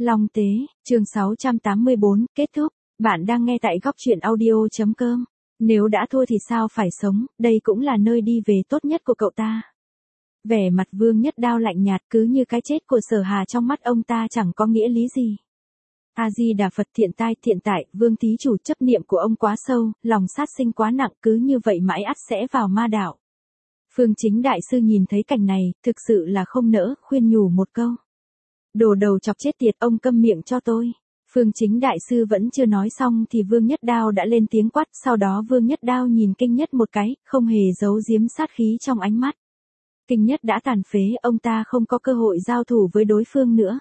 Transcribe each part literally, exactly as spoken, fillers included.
Long Tế, chương sáu trăm tám mươi bốn, kết thúc. Bạn đang nghe tại góc truyện audio chấm com. Nếu đã thua thì sao phải sống, đây cũng là nơi đi về tốt nhất của cậu ta. Vẻ mặt Vương Nhất Đao lạnh nhạt, cứ như cái chết của Sở Hà trong mắt ông ta chẳng có nghĩa lý gì. A-di-đà Phật, thiện tai thiện tại, Vương thí chủ, chấp niệm của ông quá sâu, lòng sát sinh quá nặng, cứ như vậy mãi ắt sẽ vào ma đạo. Phương Chính đại sư nhìn thấy cảnh này, thực sự là không nỡ, khuyên nhủ một câu. Đồ đầu chọc chết tiệt, ông câm miệng cho tôi. Phương Chính đại sư vẫn chưa nói xong thì Vương Nhất Đao đã lên tiếng quát, sau đó Vương Nhất Đao nhìn Kinh Nhất một cái, không hề giấu giếm sát khí trong ánh mắt. Kinh Nhất đã tàn phế, ông ta không có cơ hội giao thủ với đối phương nữa.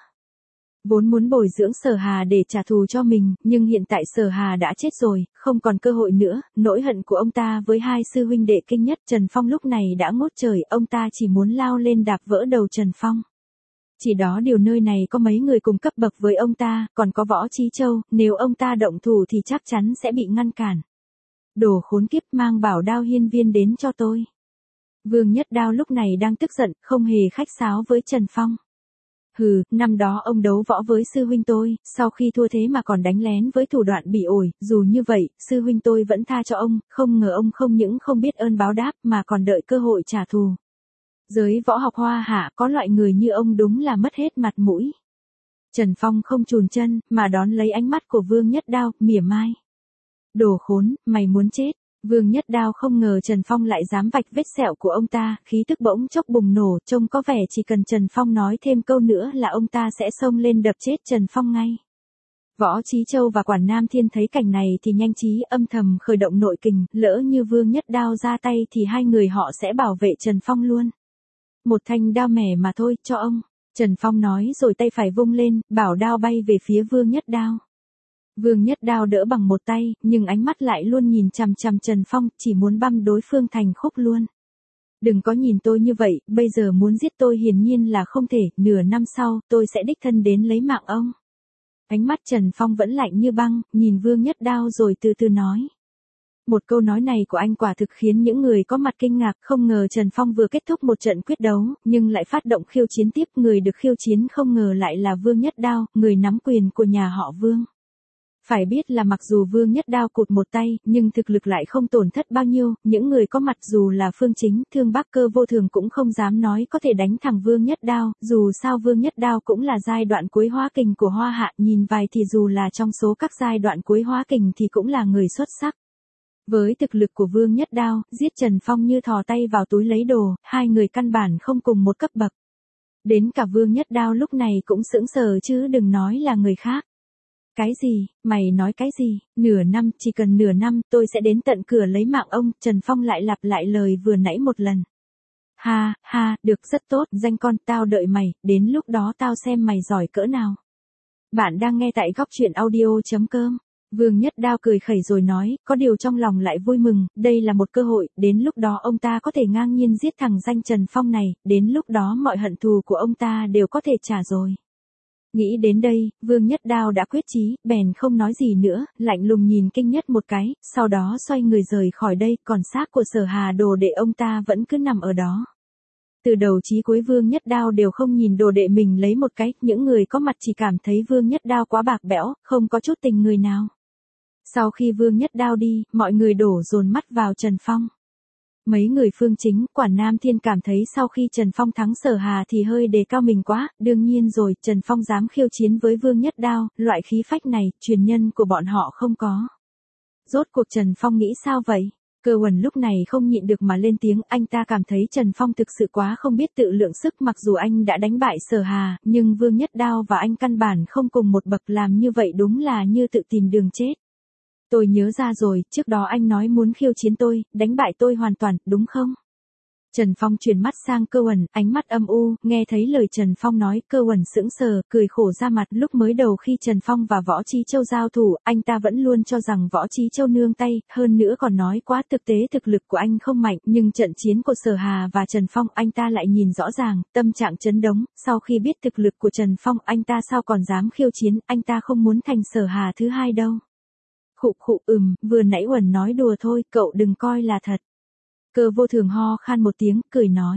Vốn muốn bồi dưỡng Sở Hà để trả thù cho mình, nhưng hiện tại Sở Hà đã chết rồi, không còn cơ hội nữa, nỗi hận của ông ta với hai sư huynh đệ Kinh Nhất Trần Phong lúc này đã ngút trời, ông ta chỉ muốn lao lên đạp vỡ đầu Trần Phong. Chỉ đó điều nơi này có mấy người cùng cấp bậc với ông ta, còn có Võ Chí Châu, nếu ông ta động thủ thì chắc chắn sẽ bị ngăn cản. Đồ khốn kiếp, mang bảo đao hiên viên đến cho tôi. Vương Nhất Đao lúc này đang tức giận, không hề khách sáo với Trần Phong. Hừ, năm đó ông đấu võ với sư huynh tôi, sau khi thua thế mà còn đánh lén với thủ đoạn bỉ ổi, dù như vậy, sư huynh tôi vẫn tha cho ông, không ngờ ông không những không biết ơn báo đáp mà còn đợi cơ hội trả thù. Giới võ học Hoa Hạ có loại người như ông đúng là mất hết mặt mũi. Trần Phong không chùn chân, mà đón lấy ánh mắt của Vương Nhất Đao, mỉa mai. Đồ khốn, mày muốn chết. Vương Nhất Đao không ngờ Trần Phong lại dám vạch vết sẹo của ông ta, khí tức bỗng chốc bùng nổ, trông có vẻ chỉ cần Trần Phong nói thêm câu nữa là ông ta sẽ xông lên đập chết Trần Phong ngay. Võ Chí Châu và Quản Nam Thiên thấy cảnh này thì nhanh trí âm thầm khởi động nội kình, lỡ như Vương Nhất Đao ra tay thì hai người họ sẽ bảo vệ Trần Phong luôn. Một thanh đao mẻ mà thôi, cho ông. Trần Phong nói rồi tay phải vung lên, bảo đao bay về phía Vương Nhất Đao. Vương Nhất Đao đỡ bằng một tay, nhưng ánh mắt lại luôn nhìn chằm chằm Trần Phong, chỉ muốn băm đối phương thành khúc luôn. Đừng có nhìn tôi như vậy, bây giờ muốn giết tôi hiển nhiên là không thể, nửa năm sau, tôi sẽ đích thân đến lấy mạng ông. Ánh mắt Trần Phong vẫn lạnh như băng, nhìn Vương Nhất Đao rồi từ từ nói. Một câu nói này của anh quả thực khiến những người có mặt kinh ngạc, không ngờ Trần Phong vừa kết thúc một trận quyết đấu, nhưng lại phát động khiêu chiến tiếp, người được khiêu chiến không ngờ lại là Vương Nhất Đao, người nắm quyền của nhà họ Vương. Phải biết là mặc dù Vương Nhất Đao cụt một tay, nhưng thực lực lại không tổn thất bao nhiêu, những người có mặt dù là Phương Chính, Thương Bắc Cơ vô thường cũng không dám nói có thể đánh thẳng Vương Nhất Đao, dù sao Vương Nhất Đao cũng là giai đoạn cuối hóa kình của Hoa Hạ, nhìn vài thì dù là trong số các giai đoạn cuối hóa kình thì cũng là người xuất sắc. Với thực lực của Vương Nhất Đao, giết Trần Phong như thò tay vào túi lấy đồ, hai người căn bản không cùng một cấp bậc. Đến cả Vương Nhất Đao lúc này cũng sững sờ chứ đừng nói là người khác. Cái gì, mày nói cái gì, nửa năm, chỉ cần nửa năm, tôi sẽ đến tận cửa lấy mạng ông, Trần Phong lại lặp lại lời vừa nãy một lần. Ha, ha, được rất tốt, danh con, tao đợi mày, đến lúc đó tao xem mày giỏi cỡ nào. Bạn đang nghe tại góc truyện audio chấm com. Vương Nhất Đao cười khẩy rồi nói, có điều trong lòng lại vui mừng, đây là một cơ hội, đến lúc đó ông ta có thể ngang nhiên giết thằng danh Trần Phong này, đến lúc đó mọi hận thù của ông ta đều có thể trả rồi. Nghĩ đến đây, Vương Nhất Đao đã quyết chí, bèn không nói gì nữa, lạnh lùng nhìn Kinh Nhất một cái, sau đó xoay người rời khỏi đây, còn xác của Sở Hà đồ đệ ông ta vẫn cứ nằm ở đó. Từ đầu chí cuối Vương Nhất Đao đều không nhìn đồ đệ mình lấy một cái, những người có mặt chỉ cảm thấy Vương Nhất Đao quá bạc bẽo, không có chút tình người nào. Sau khi Vương Nhất Đao đi, mọi người đổ dồn mắt vào Trần Phong. Mấy người Phương Chính, Quản Nam Thiên cảm thấy sau khi Trần Phong thắng Sở Hà thì hơi đề cao mình quá, đương nhiên rồi, Trần Phong dám khiêu chiến với Vương Nhất Đao, loại khí phách này, truyền nhân của bọn họ không có. Rốt cuộc Trần Phong nghĩ sao vậy? Cơ Huẩn lúc này không nhịn được mà lên tiếng, anh ta cảm thấy Trần Phong thực sự quá không biết tự lượng sức, mặc dù anh đã đánh bại Sở Hà, nhưng Vương Nhất Đao và anh căn bản không cùng một bậc, làm như vậy đúng là như tự tìm đường chết. Tôi nhớ ra rồi, trước đó anh nói muốn khiêu chiến tôi, đánh bại tôi hoàn toàn, đúng không? Trần Phong chuyển mắt sang Cơ Huẩn, ánh mắt âm u, nghe thấy lời Trần Phong nói, Cơ Huẩn sững sờ, cười khổ ra mặt, lúc mới đầu khi Trần Phong và Võ Chí Châu giao thủ, anh ta vẫn luôn cho rằng Võ Chí Châu nương tay, hơn nữa còn nói quá thực tế thực lực của anh không mạnh, nhưng trận chiến của Sở Hà và Trần Phong anh ta lại nhìn rõ ràng, tâm trạng chấn động, sau khi biết thực lực của Trần Phong anh ta sao còn dám khiêu chiến, anh ta không muốn thành Sở Hà thứ hai đâu. Khụ khụ ừm, vừa nãy Huẩn nói đùa thôi, cậu đừng coi là thật. Cơ vô thường ho khan một tiếng, cười nói.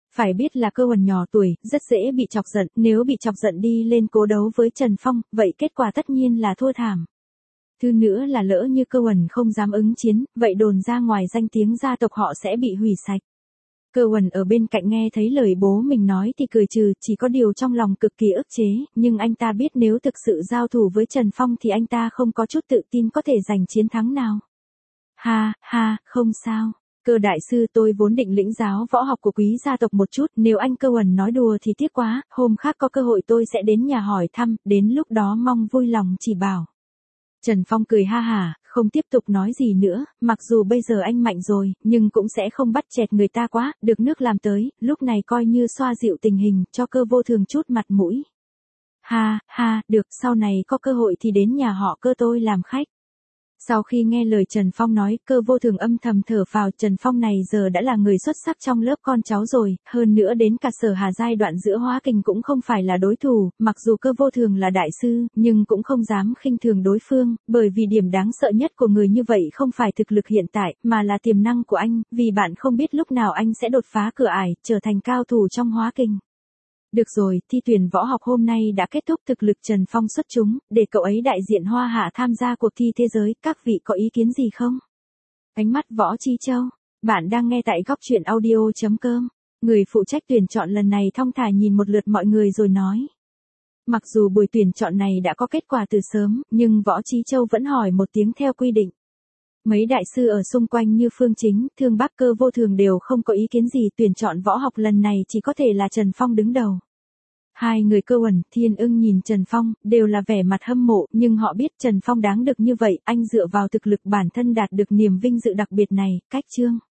Phải biết là Cơ Huẩn nhỏ tuổi, rất dễ bị chọc giận, nếu bị chọc giận đi lên cố đấu với Trần Phong, vậy kết quả tất nhiên là thua thảm. Thứ nữa là lỡ như Cơ Huẩn không dám ứng chiến, vậy đồn ra ngoài danh tiếng gia tộc họ sẽ bị hủy sạch. Cơ Huẩn ở bên cạnh nghe thấy lời bố mình nói thì cười trừ, chỉ có điều trong lòng cực kỳ ức chế, nhưng anh ta biết nếu thực sự giao thủ với Trần Phong thì anh ta không có chút tự tin có thể giành chiến thắng nào. Ha, ha, không sao. Cơ đại sư, tôi vốn định lĩnh giáo võ học của quý gia tộc một chút, nếu anh Cơ Huẩn nói đùa thì tiếc quá, hôm khác có cơ hội tôi sẽ đến nhà hỏi thăm, đến lúc đó mong vui lòng chỉ bảo. Trần Phong cười ha hả, không tiếp tục nói gì nữa, mặc dù bây giờ anh mạnh rồi, nhưng cũng sẽ không bắt chẹt người ta quá, được nước làm tới, lúc này coi như xoa dịu tình hình, cho Cơ Vô Thường chút mặt mũi. Ha, ha, được, sau này có cơ hội thì đến nhà họ Cơ tôi làm khách. Sau khi nghe lời Trần Phong nói, Cơ Vô Thường âm thầm thở phào, Trần Phong này giờ đã là người xuất sắc trong lớp con cháu rồi, hơn nữa đến cả Sở Hà giai đoạn giữa hóa kình cũng không phải là đối thủ, mặc dù Cơ Vô Thường là đại sư, nhưng cũng không dám khinh thường đối phương, bởi vì điểm đáng sợ nhất của người như vậy không phải thực lực hiện tại, mà là tiềm năng của anh, vì bạn không biết lúc nào anh sẽ đột phá cửa ải, trở thành cao thủ trong hóa kình. Được rồi, thi tuyển võ học hôm nay đã kết thúc, thực lực Trần Phong xuất chúng, để cậu ấy đại diện Hoa Hạ tham gia cuộc thi thế giới, các vị có ý kiến gì không? Ánh mắt Võ Chi Châu, bạn đang nghe tại góc truyện audio chấm com. Người phụ trách tuyển chọn lần này thong thả nhìn một lượt mọi người rồi nói. Mặc dù buổi tuyển chọn này đã có kết quả từ sớm, nhưng Võ Chi Châu vẫn hỏi một tiếng theo quy định. Mấy đại sư ở xung quanh như Phương Chính, Thương Bắc, Cơ Vô Thường đều không có ý kiến gì, tuyển chọn võ học lần này chỉ có thể là Trần Phong đứng đầu. Hai người Cơ Huẩn, Thiên Ưng nhìn Trần Phong, đều là vẻ mặt hâm mộ, nhưng họ biết Trần Phong đáng được như vậy, anh dựa vào thực lực bản thân đạt được niềm vinh dự đặc biệt này, cách chương.